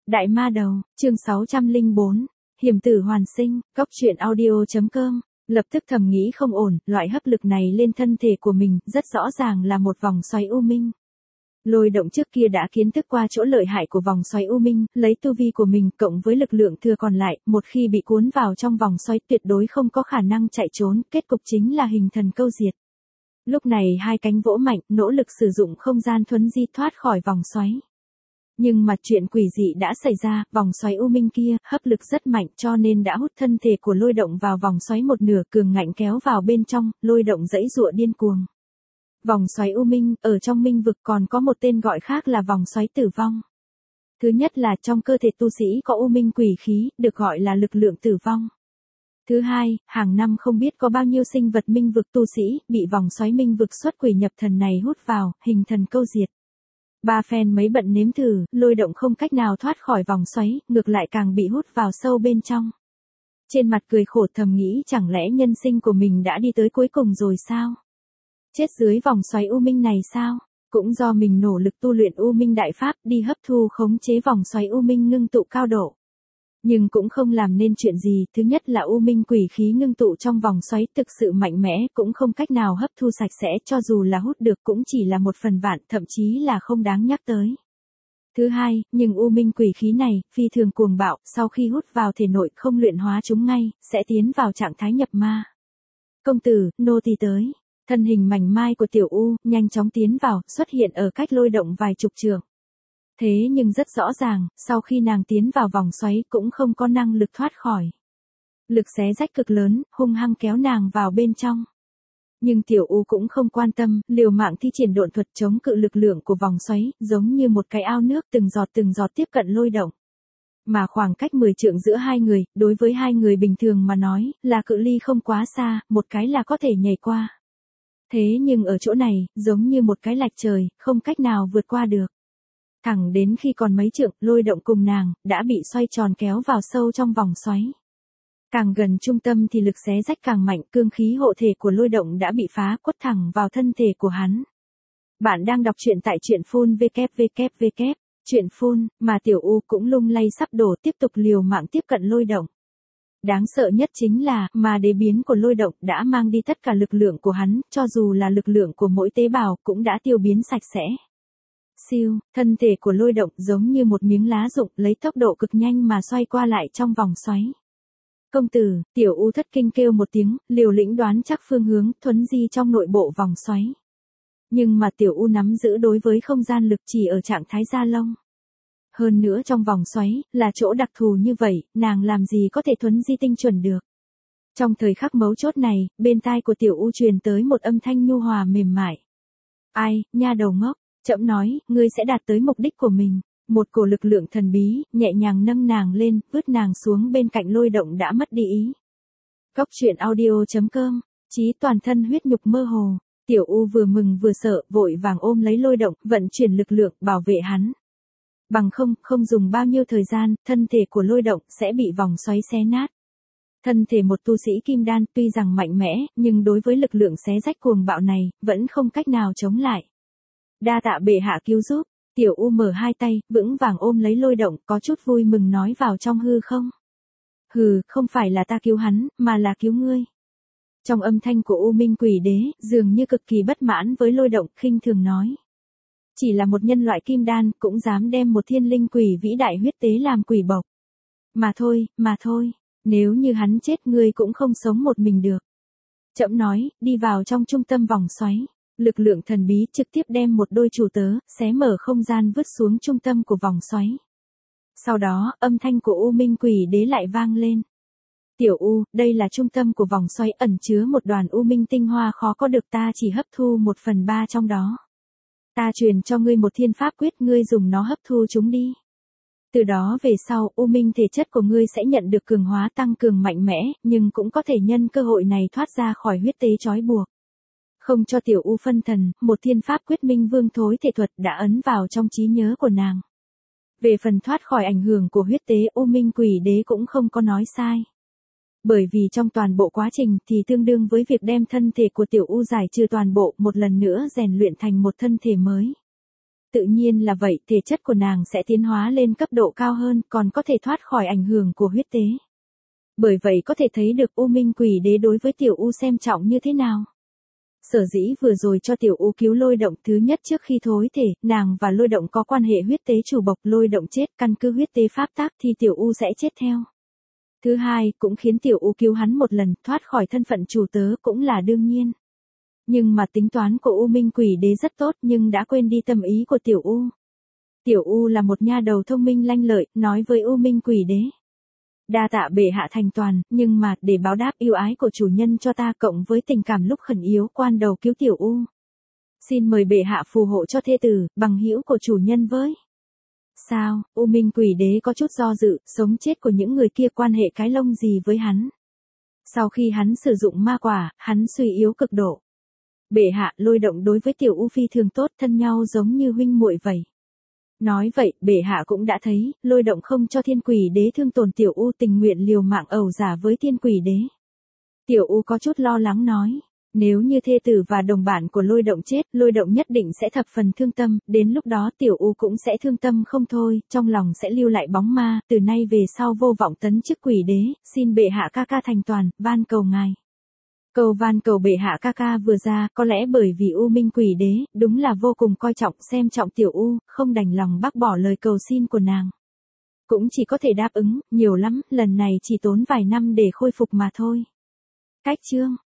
Đại ma đầu, chương 604, hiểm tử hoàn sinh, góc truyện audio.com, lập tức thầm nghĩ không ổn, loại hấp lực này lên thân thể của mình, rất rõ ràng là một vòng xoáy u minh. Lôi động trước kia đã kiến thức qua chỗ lợi hại của vòng xoáy u minh, lấy tu vi của mình cộng với lực lượng thừa còn lại, một khi bị cuốn vào trong vòng xoáy tuyệt đối không có khả năng chạy trốn, kết cục chính là hình thần câu diệt. Lúc này hai cánh vỗ mạnh, nỗ lực sử dụng không gian thuấn di thoát khỏi vòng xoáy. Nhưng mà chuyện quỷ dị đã xảy ra, vòng xoáy u minh kia, hấp lực rất mạnh cho nên đã hút thân thể của lôi động vào vòng xoáy một nửa, cường ngạnh kéo vào bên trong, lôi động giãy giụa điên cuồng. Vòng xoáy u minh, ở trong minh vực còn có một tên gọi khác là vòng xoáy tử vong. Thứ nhất là trong cơ thể tu sĩ có u minh quỷ khí, được gọi là lực lượng tử vong. Thứ hai, hàng năm không biết có bao nhiêu sinh vật minh vực tu sĩ, bị vòng xoáy minh vực xuất quỷ nhập thần này hút vào, hình thần câu diệt. Ba phen mấy bận nếm thử, lôi động không cách nào thoát khỏi vòng xoáy, ngược lại càng bị hút vào sâu bên trong. Trên mặt cười khổ thầm nghĩ chẳng lẽ nhân sinh của mình đã đi tới cuối cùng rồi sao? Chết dưới vòng xoáy u minh này sao? Cũng do mình nỗ lực tu luyện u minh đại pháp đi hấp thu khống chế vòng xoáy u minh ngưng tụ cao độ. Nhưng cũng không làm nên chuyện gì, thứ nhất là u minh quỷ khí ngưng tụ trong vòng xoáy thực sự mạnh mẽ, cũng không cách nào hấp thu sạch sẽ, cho dù là hút được cũng chỉ là một phần vạn, thậm chí là không đáng nhắc tới. Thứ hai, nhưng u minh quỷ khí này, phi thường cuồng bạo, sau khi hút vào thể nội không luyện hóa chúng ngay, sẽ tiến vào trạng thái nhập ma. Công tử, nô tỳ tới. Thân hình mảnh mai của tiểu U, nhanh chóng tiến vào, xuất hiện ở cách lôi động vài chục trượng. Thế nhưng rất rõ ràng, sau khi nàng tiến vào vòng xoáy cũng không có năng lực thoát khỏi. Lực xé rách cực lớn, hung hăng kéo nàng vào bên trong. Nhưng tiểu U cũng không quan tâm, liều mạng thi triển độn thuật chống cự lực lượng của vòng xoáy, giống như một cái ao nước từng giọt tiếp cận lôi động. Mà khoảng cách 10 trượng giữa hai người, đối với hai người bình thường mà nói, là cự ly không quá xa, một cái là có thể nhảy qua. Thế nhưng ở chỗ này, giống như một cái lạch trời, không cách nào vượt qua được. Thẳng đến khi còn mấy trượng, lôi động cùng nàng, đã bị xoay tròn kéo vào sâu trong vòng xoáy. Càng gần trung tâm thì lực xé rách càng mạnh, cương khí hộ thể của lôi động đã bị phá, quất thẳng vào thân thể của hắn. Bạn đang đọc truyện tại truyện phun www. Truyện phun, mà tiểu U cũng lung lay sắp đổ tiếp tục liều mạng tiếp cận lôi động. Đáng sợ nhất chính là, mà đế biến của lôi động đã mang đi tất cả lực lượng của hắn, cho dù là lực lượng của mỗi tế bào cũng đã tiêu biến sạch sẽ. Siêu, thân thể của lôi động giống như một miếng lá rụng lấy tốc độ cực nhanh mà xoay qua lại trong vòng xoáy. Công tử, tiểu U thất kinh kêu một tiếng, liều lĩnh đoán chắc phương hướng, thuấn di trong nội bộ vòng xoáy. Nhưng mà tiểu U nắm giữ đối với không gian lực chỉ ở trạng thái da lông. Hơn nữa trong vòng xoáy, là chỗ đặc thù như vậy, nàng làm gì có thể thuấn di tinh chuẩn được. Trong thời khắc mấu chốt này, bên tai của tiểu U truyền tới một âm thanh nhu hòa mềm mại. Ai, nha đầu ngốc, chậm nói, ngươi sẽ đạt tới mục đích của mình. Một cổ lực lượng thần bí, nhẹ nhàng nâng nàng lên, vứt nàng xuống bên cạnh lôi động đã mất đi ý. Góc truyện audio.com, chí toàn thân huyết nhục mơ hồ, tiểu U vừa mừng vừa sợ, vội vàng ôm lấy lôi động, vận chuyển lực lượng, bảo vệ hắn. Bằng không dùng bao nhiêu thời gian, thân thể của lôi động sẽ bị vòng xoáy xé nát. Thân thể một tu sĩ kim đan tuy rằng mạnh mẽ, nhưng đối với lực lượng xé rách cuồng bạo này, vẫn không cách nào chống lại. Đa tạ bệ hạ cứu giúp, tiểu U mở hai tay, vững vàng ôm lấy lôi động, có chút vui mừng nói vào trong hư không. Hừ, không phải là ta cứu hắn, mà là cứu ngươi. Trong âm thanh của U Minh Quỷ Đế, dường như cực kỳ bất mãn với lôi động, khinh thường nói. Chỉ là một nhân loại kim đan, cũng dám đem một thiên linh quỷ vĩ đại huyết tế làm quỷ bộc. Mà thôi, nếu như hắn chết ngươi cũng không sống một mình được. Chậm nói, đi vào trong trung tâm vòng xoáy, lực lượng thần bí trực tiếp đem một đôi chủ tớ, xé mở không gian vứt xuống trung tâm của vòng xoáy. Sau đó, âm thanh của U Minh Quỷ Đế lại vang lên. Tiểu U, đây là trung tâm của vòng xoáy ẩn chứa một đoàn U Minh tinh hoa khó có được, ta chỉ hấp thu 1/3 trong đó. Ta truyền cho ngươi một thiên pháp quyết, ngươi dùng nó hấp thu chúng đi. Từ đó về sau, U Minh thể chất của ngươi sẽ nhận được cường hóa tăng cường mạnh mẽ, nhưng cũng có thể nhân cơ hội này thoát ra khỏi huyết tế trói buộc. Không cho tiểu U phân thần, một thiên pháp quyết minh vương thối thể thuật đã ấn vào trong trí nhớ của nàng. Về phần thoát khỏi ảnh hưởng của huyết tế, U Minh Quỷ Đế cũng không có nói sai. Bởi vì trong toàn bộ quá trình thì tương đương với việc đem thân thể của tiểu U giải trừ toàn bộ, một lần nữa rèn luyện thành một thân thể mới. Tự nhiên là vậy, thể chất của nàng sẽ tiến hóa lên cấp độ cao hơn, còn có thể thoát khỏi ảnh hưởng của huyết tế. Bởi vậy có thể thấy được U Minh Quỷ Đế đối với Tiểu U xem trọng như thế nào. Sở dĩ vừa rồi cho Tiểu U cứu Lôi Động, thứ nhất trước khi thối thể, nàng và Lôi Động có quan hệ huyết tế chủ bộc, Lôi Động chết, căn cứ huyết tế pháp tác thì Tiểu U sẽ chết theo. Thứ hai, cũng khiến Tiểu U cứu hắn một lần, thoát khỏi thân phận chủ tớ cũng là đương nhiên. Nhưng mà tính toán của U Minh Quỷ Đế rất tốt nhưng đã quên đi tâm ý của Tiểu U. Tiểu U là một nha đầu thông minh lanh lợi, nói với U Minh Quỷ Đế. Đa tạ bệ hạ thành toàn, nhưng mà, để báo đáp yêu ái của chủ nhân cho ta cộng với tình cảm lúc khẩn yếu quan đầu cứu Tiểu U. Xin mời bệ hạ phù hộ cho thê tử, bằng hữu của chủ nhân với. Sao, U Minh Quỷ Đế có chút do dự, sống chết của những người kia quan hệ cái lông gì với hắn. Sau khi hắn sử dụng ma quả, hắn suy yếu cực độ. Bệ hạ, Lôi Động đối với Tiểu U phi thường tốt, thân nhau giống như huynh muội vậy. Nói vậy, bệ hạ cũng đã thấy, Lôi Động không cho Thiên Quỷ Đế thương tổn Tiểu U, tình nguyện liều mạng ẩu giả với Thiên Quỷ Đế. Tiểu U có chút lo lắng nói, nếu như thê tử và đồng bạn của Lôi Động chết, Lôi Động nhất định sẽ thập phần thương tâm, đến lúc đó Tiểu U cũng sẽ thương tâm không thôi, trong lòng sẽ lưu lại bóng ma, từ nay về sau vô vọng tấn chức Quỷ Đế, xin bệ hạ ca ca thành toàn, van cầu ngài. Cầu van cầu bệ hạ ca ca vừa ra, có lẽ bởi vì U Minh Quỷ Đế, đúng là vô cùng coi trọng xem trọng Tiểu U, không đành lòng bác bỏ lời cầu xin của nàng. Cũng chỉ có thể đáp ứng, nhiều lắm, lần này chỉ tốn vài năm để khôi phục mà thôi. Cách chương